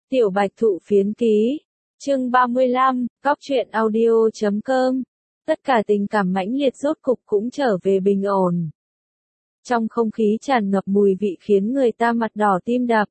Tiểu Bạch Thụ Phiến Ký, chương 35, Cóc truyện audio.com. Tất cả tình cảm mãnh liệt rốt cục cũng trở về bình ổn. Trong không khí tràn ngập mùi vị khiến người ta mặt đỏ tim đập.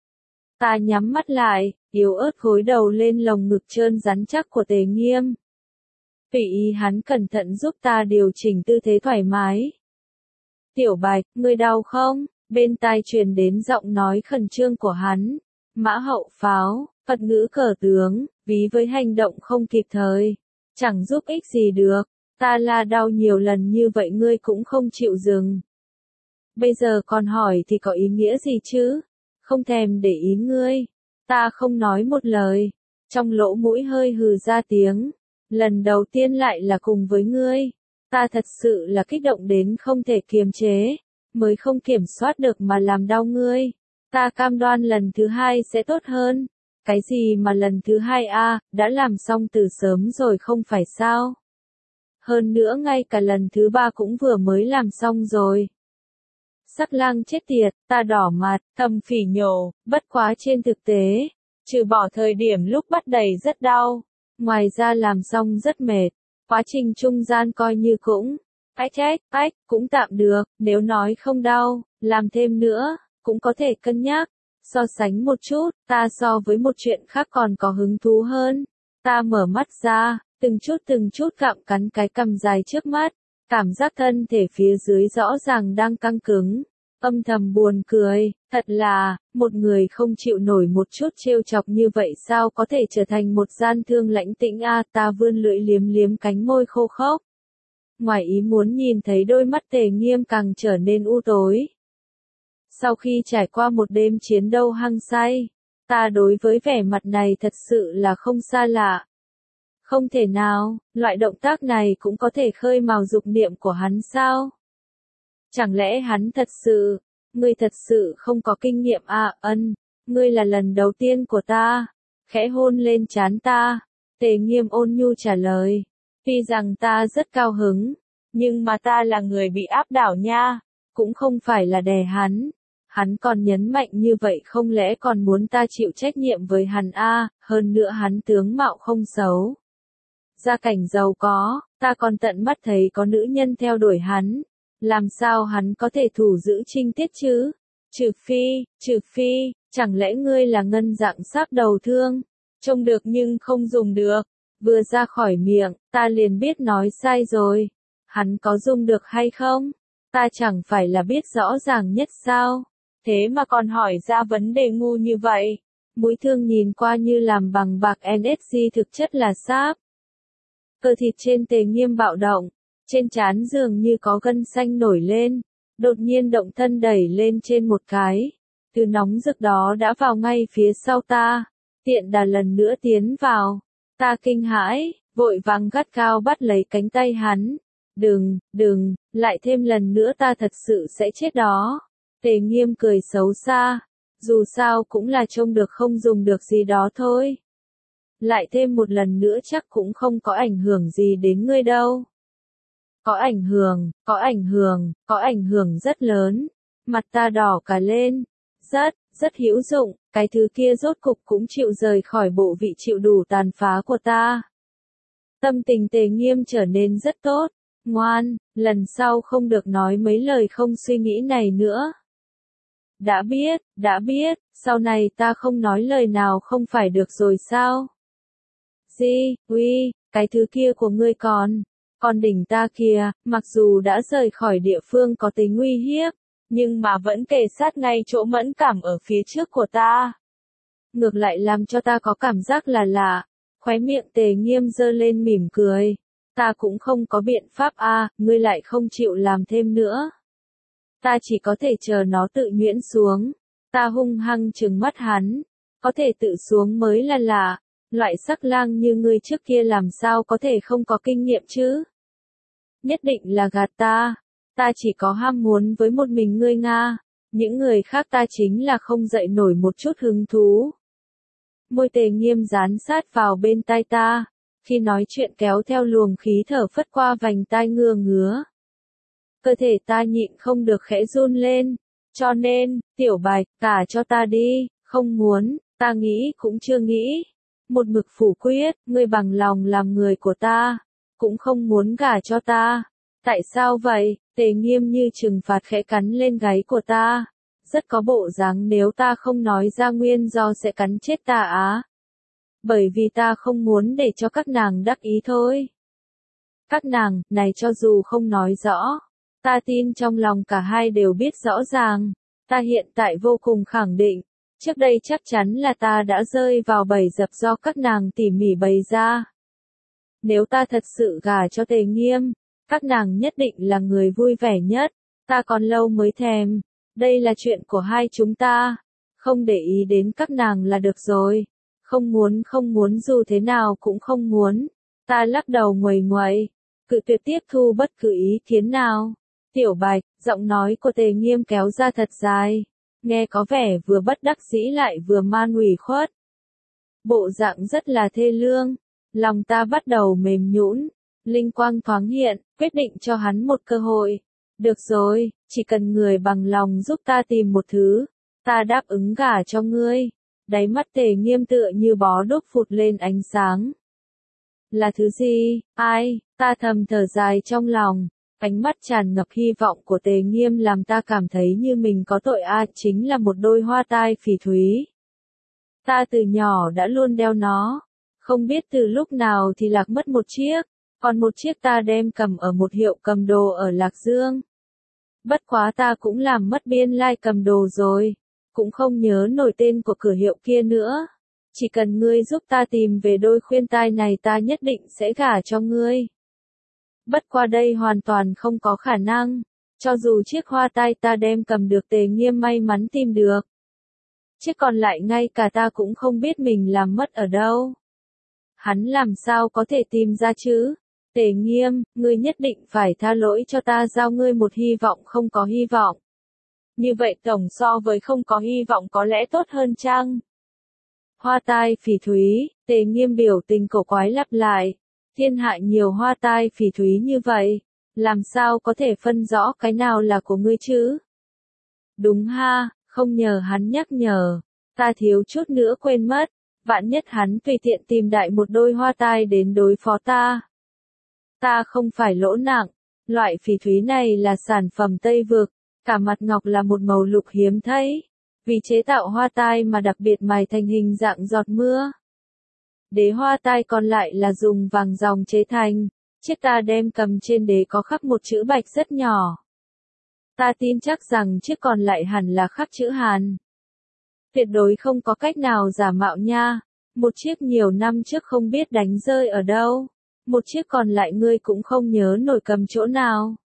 Ta nhắm mắt lại, yếu ớt gối đầu lên lồng ngực trơn rắn chắc của Tề Nghiêm. Tùy ý hắn cẩn thận giúp ta điều chỉnh tư thế thoải mái. Tiểu Bạch, ngươi đau không? Bên tai truyền đến giọng nói khẩn trương của hắn. Mã hậu pháo, Phật ngữ cờ tướng, ví với hành động không kịp thời. Chẳng giúp ích gì được, ta la đau nhiều lần như vậy ngươi cũng không chịu dừng. Bây giờ còn hỏi thì có ý nghĩa gì chứ? Không thèm để ý ngươi. Ta không nói một lời. Trong lỗ mũi hơi hừ ra tiếng. Lần đầu tiên lại là cùng với ngươi. Ta thật sự là kích động đến không thể kiềm chế. Mới không kiểm soát được mà làm đau ngươi. Ta cam đoan lần thứ hai sẽ tốt hơn. Cái gì mà lần thứ hai a, đã làm xong từ sớm rồi không phải sao? Hơn nữa ngay cả lần thứ ba cũng vừa mới làm xong rồi. Sắc lang chết tiệt, ta đỏ mặt, thầm phỉ nhổ, bất quá trên thực tế, trừ bỏ thời điểm lúc bắt đầy rất đau, ngoài ra làm xong rất mệt, quá trình trung gian coi như cũng, cũng tạm được, nếu nói không đau, làm thêm nữa, cũng có thể cân nhắc. So sánh một chút, ta so với một chuyện khác còn có hứng thú hơn. Ta mở mắt ra, từng chút gặm cắn cái cằm dài trước mắt, cảm giác thân thể phía dưới rõ ràng đang căng cứng. Âm thầm buồn cười, thật là, một người không chịu nổi một chút trêu chọc như vậy sao có thể trở thành một gian thương lãnh tĩnh a. Ta vươn lưỡi liếm liếm cánh môi khô khốc. Ngoài ý muốn nhìn thấy đôi mắt Tề Nghiêm càng trở nên u tối. Sau khi trải qua một đêm chiến đấu hăng say, ta đối với vẻ mặt này thật sự là không xa lạ. Không thể nào, loại động tác này cũng có thể khơi mào dục niệm của hắn sao? Chẳng lẽ hắn thật sự, ngươi thật sự không có kinh nghiệm à? Ngươi là lần đầu tiên của ta. Khẽ hôn lên trán ta, Tề Nghiêm ôn nhu trả lời. Tuy rằng ta rất cao hứng, nhưng mà ta là người bị áp đảo nha, cũng không phải là đè hắn. Hắn còn nhấn mạnh như vậy không lẽ còn muốn ta chịu trách nhiệm với hắn a? Hơn nữa hắn tướng mạo không xấu. Gia cảnh giàu có, ta còn tận mắt thấy có nữ nhân theo đuổi hắn. Làm sao hắn có thể thủ giữ trinh tiết chứ? Trừ phi, chẳng lẽ ngươi là ngân dạng sáp đầu thương? Trông được nhưng không dùng được. Vừa ra khỏi miệng, ta liền biết nói sai rồi. Hắn có dùng được hay không? Ta chẳng phải là biết rõ ràng nhất sao? Thế mà còn hỏi ra vấn đề ngu như vậy. Mũi thương nhìn qua như làm bằng bạc NSG thực chất là sáp. Cơ thịt trên Tề Nghiêm bạo động. Trên trán dường như có gân xanh nổi lên. Đột nhiên động thân đẩy lên trên một cái. Từ nóng rực đó đã vào ngay phía sau ta. Tiện đà lần nữa tiến vào. Ta kinh hãi, vội vàng gắt cao bắt lấy cánh tay hắn. Đừng, lại thêm lần nữa ta thật sự sẽ chết đó. Tề Nghiêm cười xấu xa, dù sao cũng là trông được không dùng được gì đó thôi. Lại thêm một lần nữa chắc cũng không có ảnh hưởng gì đến ngươi đâu. Có ảnh hưởng rất lớn. Mặt ta đỏ cả lên. Rất hữu dụng, cái thứ kia rốt cục cũng chịu rời khỏi bộ vị chịu đủ tàn phá của ta. Tâm tình Tề Nghiêm trở nên rất tốt. Ngoan, lần sau không được nói mấy lời không suy nghĩ này nữa. Đã biết, sau này ta không nói lời nào không phải được rồi sao? Cái thứ kia của ngươi còn đỉnh ta kìa, mặc dù đã rời khỏi địa phương có tính nguy hiếp, nhưng mà vẫn kề sát ngay chỗ mẫn cảm ở phía trước của ta. Ngược lại làm cho ta có cảm giác là lạ, khóe miệng Tề Nghiêm giơ lên mỉm cười. Ta cũng không có biện pháp a, ngươi lại không chịu làm thêm nữa. Ta chỉ có thể chờ nó tự nhuyễn xuống. Ta hung hăng trừng mắt hắn. Có thể tự xuống mới là lạ. Loại sắc lang như ngươi trước kia làm sao có thể không có kinh nghiệm chứ? Nhất định là gạt ta. Ta chỉ có ham muốn với một mình ngươi Nga. Những người khác ta chính là không dậy nổi một chút hứng thú. Môi Tề Nghiêm dán sát vào bên tai ta. Khi nói chuyện kéo theo luồng khí thở phất qua vành tai ngứa. Cơ thể ta nhịn không được khẽ run lên. Cho nên, Tiểu Bạch, cả cho ta đi, không muốn, Ta nghĩ cũng chưa nghĩ. Một mực phủ quyết, ngươi bằng lòng làm người của ta, cũng không muốn gả cho ta. Tại sao vậy? Tề Nghiêm như trừng phạt khẽ cắn lên gáy của ta. Rất có bộ dáng nếu ta không nói ra nguyên do sẽ cắn chết ta á. Bởi vì ta không muốn để cho các nàng đắc ý thôi. Các nàng, này cho dù không nói rõ, ta tin trong lòng cả hai đều biết rõ ràng. Ta hiện tại vô cùng khẳng định, trước đây chắc chắn là ta đã rơi vào bẫy dập do các nàng tỉ mỉ bày ra. Nếu ta thật sự gả cho Tề Nghiêm, các nàng nhất định là người vui vẻ nhất, ta còn lâu mới thèm. Đây là chuyện của hai chúng ta, không để ý đến các nàng là được rồi. Không muốn dù thế nào cũng không muốn. Ta lắc đầu nguầy nguậy, cự tuyệt tiếp thu bất cứ ý kiến nào. Tiểu Bạch, giọng nói của Tề Nghiêm kéo ra thật dài, nghe có vẻ vừa bất đắc dĩ lại vừa man ủy khuất. Bộ dạng rất là thê lương, lòng ta bắt đầu mềm nhũn, linh quang thoáng hiện, quyết định cho hắn một cơ hội. Được rồi, chỉ cần người bằng lòng giúp ta tìm một thứ, ta đáp ứng gả cho ngươi. Đáy mắt Tề Nghiêm tựa như bó đuốc phụt lên ánh sáng. Là thứ gì? Ai? Ta thầm thở dài trong lòng. Ánh mắt tràn ngập hy vọng của Tề Nghiêm làm ta cảm thấy như mình có tội chính là một đôi hoa tai phỉ thúy. Ta từ nhỏ đã luôn đeo nó, không biết từ lúc nào thì lạc mất một chiếc, còn một chiếc ta đem cầm ở một hiệu cầm đồ ở Lạc Dương. Bất quá ta cũng làm mất biên lai cầm đồ rồi, cũng không nhớ nổi tên của cửa hiệu kia nữa. Chỉ cần ngươi giúp ta tìm về đôi khuyên tai này ta nhất định sẽ gả cho ngươi. Bất qua đây hoàn toàn không có khả năng, cho dù chiếc hoa tai ta đem cầm được Tề Nghiêm may mắn tìm được. Chiếc còn lại ngay cả ta cũng không biết mình làm mất ở đâu. Hắn làm sao có thể tìm ra chứ? Tề Nghiêm, ngươi nhất định phải tha lỗi cho ta, giao ngươi một hy vọng không có hy vọng. Như vậy tổng so với không có hy vọng có lẽ tốt hơn chăng? Hoa tai phỉ thúy, Tề Nghiêm biểu tình cổ quái lặp lại. Thiên hạ nhiều hoa tai phỉ thúy như vậy, làm sao có thể phân rõ cái nào là của ngươi chứ? Đúng ha, không nhờ hắn nhắc nhở, ta thiếu chút nữa quên mất, vạn nhất hắn tùy tiện tìm đại một đôi hoa tai đến đối phó ta. Ta không phải lỗ nặng, loại phỉ thúy này là sản phẩm Tây Vực, cả mặt ngọc là một màu lục hiếm thấy, vì chế tạo hoa tai mà đặc biệt mài thành hình dạng giọt mưa. Đế hoa tai còn lại là dùng vàng ròng chế thành, chiếc ta đem cầm trên đế có khắc một chữ bạch rất nhỏ. Ta tin chắc rằng chiếc còn lại hẳn là khắc chữ Hàn. Tuyệt đối không có cách nào giả mạo nha, một chiếc nhiều năm trước không biết đánh rơi ở đâu, một chiếc còn lại ngươi cũng không nhớ nổi cầm chỗ nào.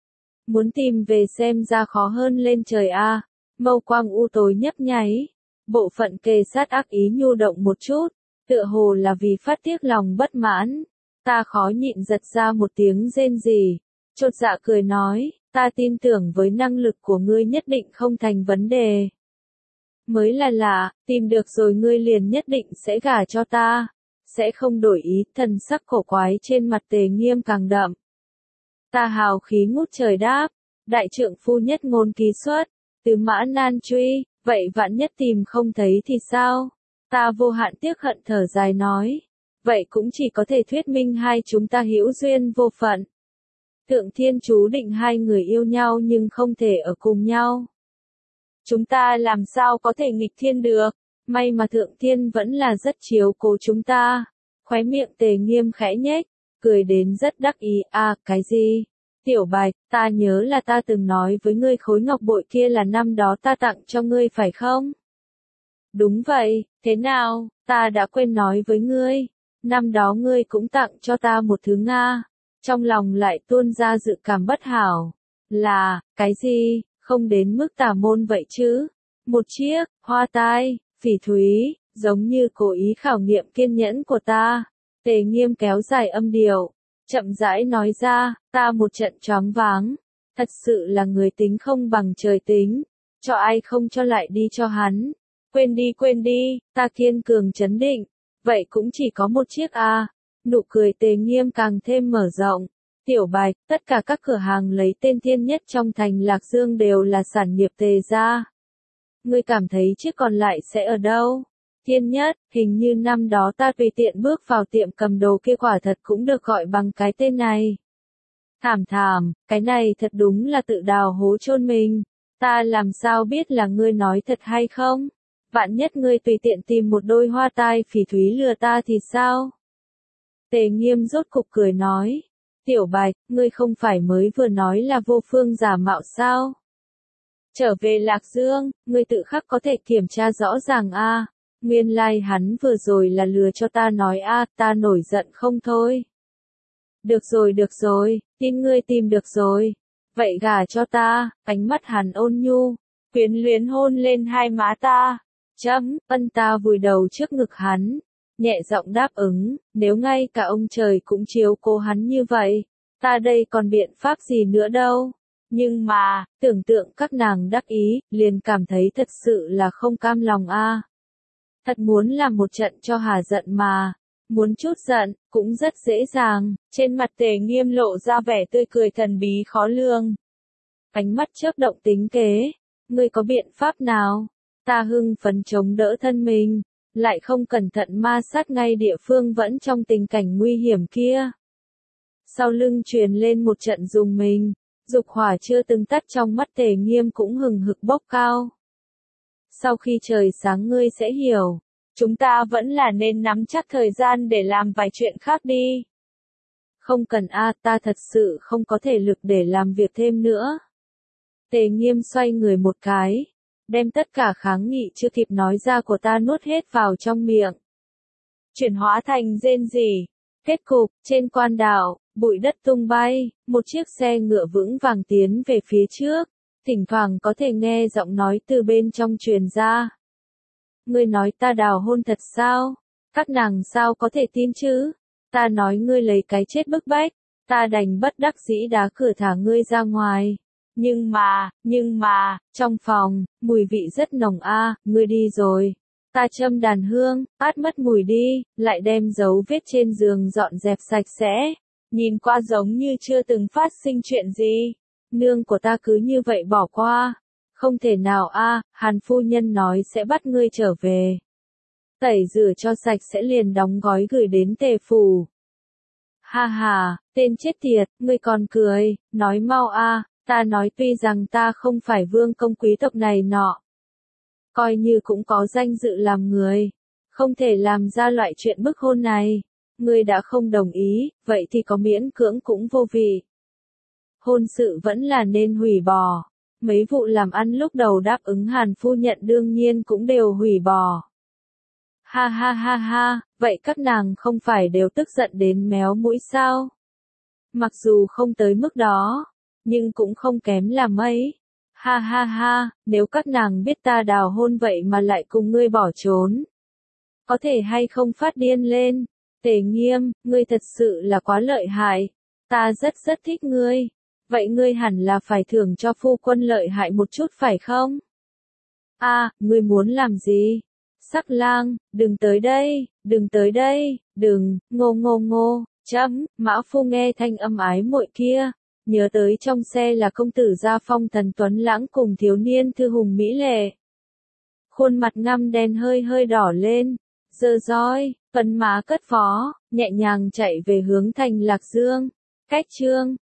Muốn tìm về xem ra khó hơn lên trời a. Mâu quang u tối nhấp nháy, bộ phận kề sát ác ý nhu động một chút. Tựa hồ là vì phát tiết lòng bất mãn, ta khó nhịn giật ra một tiếng rên rỉ, chột dạ cười nói, ta tin tưởng với năng lực của ngươi nhất định không thành vấn đề. Mới là lạ, tìm được rồi ngươi liền nhất định sẽ gả cho ta, sẽ không đổi ý, thần sắc cổ quái trên mặt Tề Nghiêm càng đậm. Ta hào khí ngút trời đáp, đại trượng phu nhất ngôn ký xuất, từ mã nan truy, vậy vạn nhất tìm không thấy thì sao? Ta vô hạn tiếc hận thở dài nói, vậy cũng chỉ có thể thuyết minh hai chúng ta hữu duyên vô phận. Thượng Thiên chú định hai người yêu nhau nhưng không thể ở cùng nhau. Chúng ta làm sao có thể nghịch thiên được, may mà Thượng Thiên vẫn là rất chiếu cố chúng ta. Khóe miệng Tề Nghiêm khẽ nhếch, cười đến rất đắc ý, cái gì? Tiểu Bạch, ta nhớ là ta từng nói với ngươi khối ngọc bội kia là năm đó ta tặng cho ngươi phải không? Đúng vậy, thế nào, ta đã quên nói với ngươi, năm đó ngươi cũng tặng cho ta một thứ Nga, trong lòng lại tuôn ra dự cảm bất hảo, là, cái gì, không đến mức tà môn vậy chứ, một chiếc, hoa tai, phỉ thúy, giống như cố ý khảo nghiệm kiên nhẫn của ta. Tề Nghiêm kéo dài âm điệu, chậm rãi nói ra, ta một trận choáng váng, thật sự là người tính không bằng trời tính, cho ai không cho lại đi cho hắn. Quên đi, ta kiên cường chấn định, vậy cũng chỉ có một chiếc Nụ cười Tề Nghiêm càng thêm mở rộng. Tiểu Bạch, tất cả các cửa hàng lấy tên thiên nhất trong thành Lạc Dương đều là sản nghiệp Tề gia. Ngươi cảm thấy chiếc còn lại sẽ ở đâu? Thiên Nhất, hình như năm đó ta tùy tiện bước vào tiệm cầm đồ kia quả thật cũng được gọi bằng cái tên này. Thảm thảm, cái này thật đúng là tự đào hố chôn mình. Ta làm sao biết là ngươi nói thật hay không? Vạn nhất ngươi tùy tiện tìm một đôi hoa tai phỉ thúy lừa ta thì sao? Tề Nghiêm rốt cục cười nói. Tiểu Bạch, ngươi không phải mới vừa nói là vô phương giả mạo sao? Trở về Lạc Dương, ngươi tự khắc có thể kiểm tra rõ ràng a. Nguyên lai hắn vừa rồi là lừa cho ta nói a, ta nổi giận không thôi. Được rồi, tin ngươi tìm được rồi. Vậy gả cho ta, ánh mắt hắn ôn nhu, quyến luyến hôn lên hai má ta. Ân ta vùi đầu trước ngực hắn, nhẹ giọng đáp ứng, nếu ngay cả ông trời cũng chiếu cố hắn như vậy, ta đây còn biện pháp gì nữa đâu. Nhưng mà, tưởng tượng các nàng đắc ý, liền cảm thấy thật sự là không cam lòng a. Thật muốn làm một trận cho hà giận mà. Muốn chút giận, cũng rất dễ dàng, trên mặt Tề Nghiêm lộ ra vẻ tươi cười thần bí khó lường. Ánh mắt chớp động tính kế, ngươi có biện pháp nào? Ta hưng phấn chống đỡ thân mình, lại không cẩn thận ma sát ngay địa phương vẫn trong tình cảnh nguy hiểm kia. Sau lưng truyền lên một trận rùng mình, dục hỏa chưa từng tắt trong mắt Tề Nghiêm cũng hừng hực bốc cao. Sau khi trời sáng ngươi sẽ hiểu. Chúng ta vẫn là nên nắm chắc thời gian để làm vài chuyện khác đi. Không cần a, ta thật sự không có thể lực để làm việc thêm nữa. Tề Nghiêm xoay người một cái, đem tất cả kháng nghị chưa kịp nói ra của ta nuốt hết vào trong miệng. Chuyển hóa thành rên rỉ. Kết cục, trên quan đảo, bụi đất tung bay, một chiếc xe ngựa vững vàng tiến về phía trước, thỉnh thoảng có thể nghe giọng nói từ bên trong truyền ra. Ngươi nói ta đào hôn thật sao? Các nàng sao có thể tin chứ? Ta nói ngươi lấy cái chết bức bách, ta đành bất đắc dĩ đá cửa thả ngươi ra ngoài. Nhưng mà, trong phòng, mùi vị rất nồng a, ngươi đi rồi. Ta châm đàn hương, át mất mùi đi, lại đem dấu vết trên giường dọn dẹp sạch sẽ. Nhìn qua giống như chưa từng phát sinh chuyện gì. Nương của ta cứ như vậy bỏ qua. Không thể nào a, Hàn phu nhân nói sẽ bắt ngươi trở về. Tẩy rửa cho sạch sẽ liền đóng gói gửi đến Tề phủ. Ha ha, tên chết tiệt, ngươi còn cười, nói mau a, ta nói tuy rằng ta không phải vương công quý tộc này nọ. Coi như cũng có danh dự làm người, không thể làm ra loại chuyện bức hôn này. Ngươi đã không đồng ý, vậy thì có miễn cưỡng cũng vô vị. Hôn sự vẫn là nên hủy bỏ. Mấy vụ làm ăn lúc đầu đáp ứng Hàn phu nhận đương nhiên cũng đều hủy bỏ. Ha ha ha ha, vậy các nàng không phải đều tức giận đến méo mũi sao? Mặc dù không tới mức đó, nhưng cũng không kém là mấy. Ha ha ha, nếu các nàng biết ta đào hôn vậy mà lại cùng ngươi bỏ trốn. Có thể hay không phát điên lên? Tề Nghiêm, ngươi thật sự là quá lợi hại. Ta rất thích ngươi. Vậy ngươi hẳn là phải thưởng cho phu quân lợi hại một chút phải không? À, ngươi muốn làm gì? Sắc lang, đừng tới đây, ngô, mã phu nghe thanh âm ái muội kia, nhớ tới trong xe là công tử gia phong thần tuấn lãng cùng thiếu niên thư hùng mỹ lệ. Khuôn mặt ngăm đen hơi đỏ lên, giơ roi, phấn má cất phó, nhẹ nhàng chạy về hướng thành Lạc Dương. Cách chương